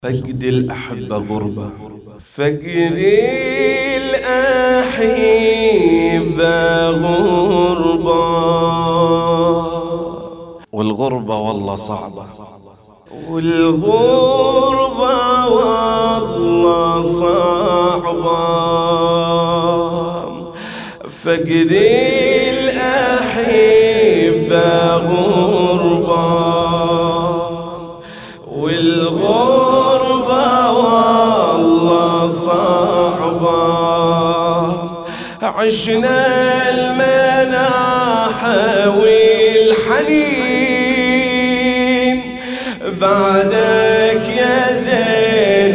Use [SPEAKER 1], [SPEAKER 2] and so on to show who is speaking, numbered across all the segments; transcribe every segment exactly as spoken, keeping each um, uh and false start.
[SPEAKER 1] فقد الأحبة غربة، فقد الأحبة غربة، والغربة والله صعبة، والغربة والله صعبة. فقد الأحبة غربة، والغربة والله صعبة. عشنا المناحة والحنين بعدك يا زين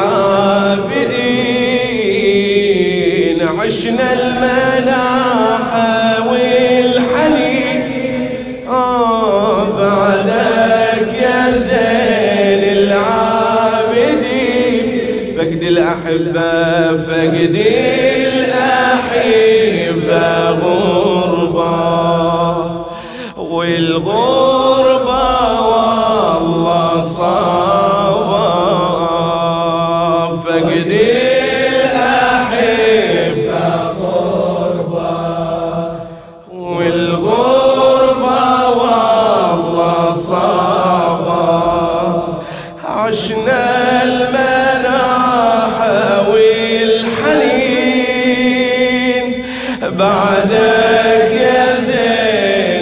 [SPEAKER 1] العابدين. عشنا المناحة والحنين آه بعدك يا زين العابدين. فقد الأحبة، فقد الأحبة غربة، والغربة والله صعبة. فقد الأحبة غربة، والغربة والله صعبة. عشنا المناحة والحنين بعدك يا زين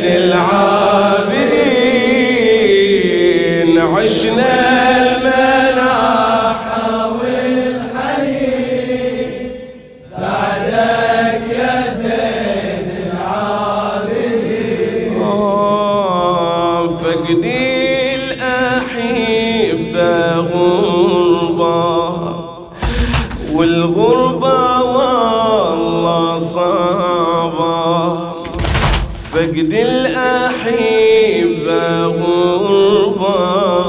[SPEAKER 1] العابدين. عشنا المناحة والحنين بعدك يا زين العابدين. آه فقد الأحبة غربة، والغربة والله صعبة. فقد الأحبة غربة،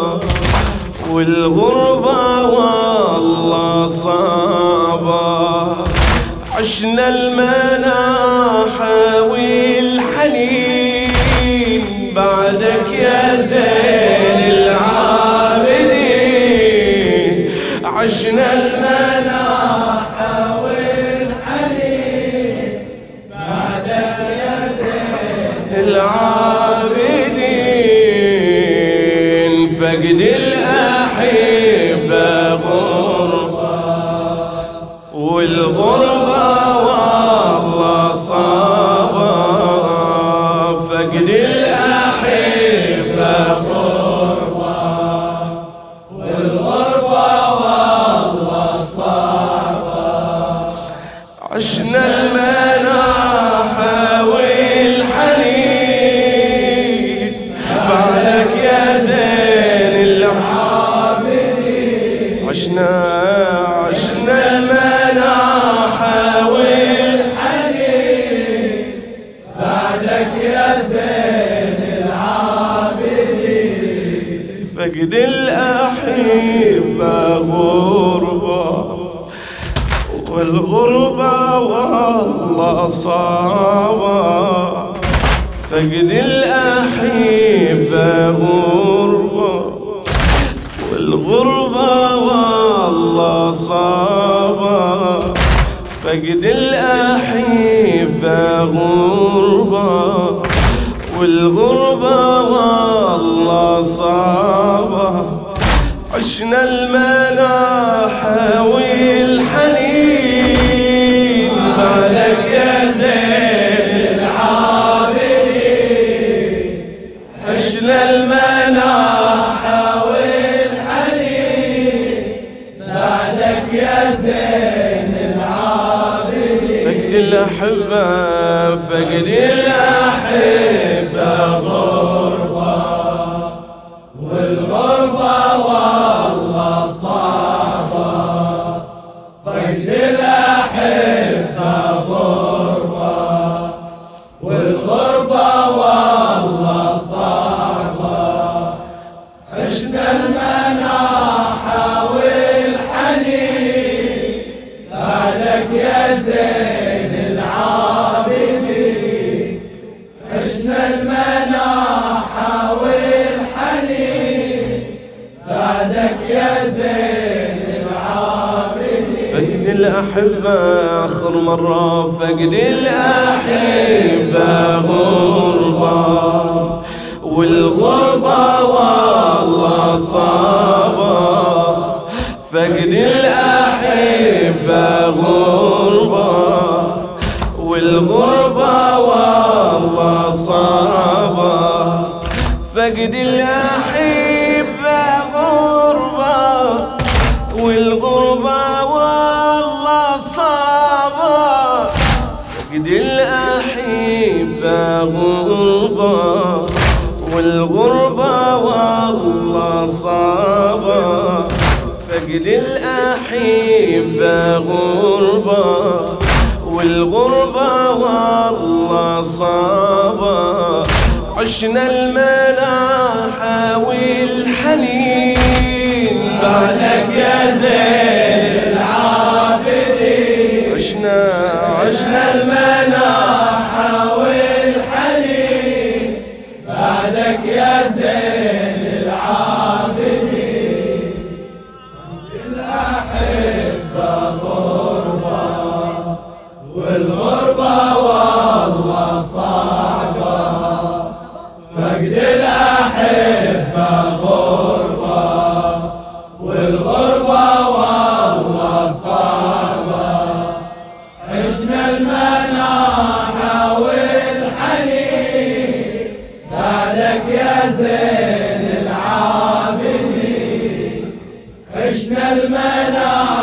[SPEAKER 1] والغربة والله صعبة. عشنا المناحة والحنين بعدك يا زين العابدين. عشنا المناحة والحنين بعدك يا زين العابدين. فقد الأحبة غربة، والغربة والله صعبة. فقد الأحبة غربة، والغربة والله صعبة. عشنا المناحة والحنين بعدك يا زين العابدين. عشنا عشنا المناحة والحنين بعدك يا زين العابدين. فقد الأحبة غربة، والغربة والله صعبة. فقد الأحبة غربة، والغربة والله صعبة. فقد الأحبة غربة، والغربة والله صعبة. عشنا المناحة والحنين بعدك يا زين العابدين. عشنا المناحة والحنين بعدك يا زين العابدين. فقد الأحبة، فقد الأحبة غربة، والغربة والله صعبة. فقد الأحبة غربة، والغربة والله صعبة. عشنا المناحة والحنين بعدك يا زين العابدين. عشنا المناحة
[SPEAKER 2] الأحبة آخر مرة، فقد الأحبة غربة، والغربة والله صعبة. فقد الأحبة غربة، والغربة والله صعبة. فقد الأحبة غربة، والغربة والله صعبة. فقد الأحبة غربة، والغربة والله صعبة. فقد الأحبة غربة، والغربة والله صعبة. عشنا الملاحة والحنين
[SPEAKER 1] بعدك يا زين العابدين.
[SPEAKER 2] عشنا
[SPEAKER 1] عشنا الملاحة والحنين بعدك يا زين العابدين. الأحبة غربة، والغربة والله صعبة. فقد الأحبة غربة، والغربة والله صعبة. عشنا المناحة والحنين بعدك يا زين العابدين. عشنا المناحة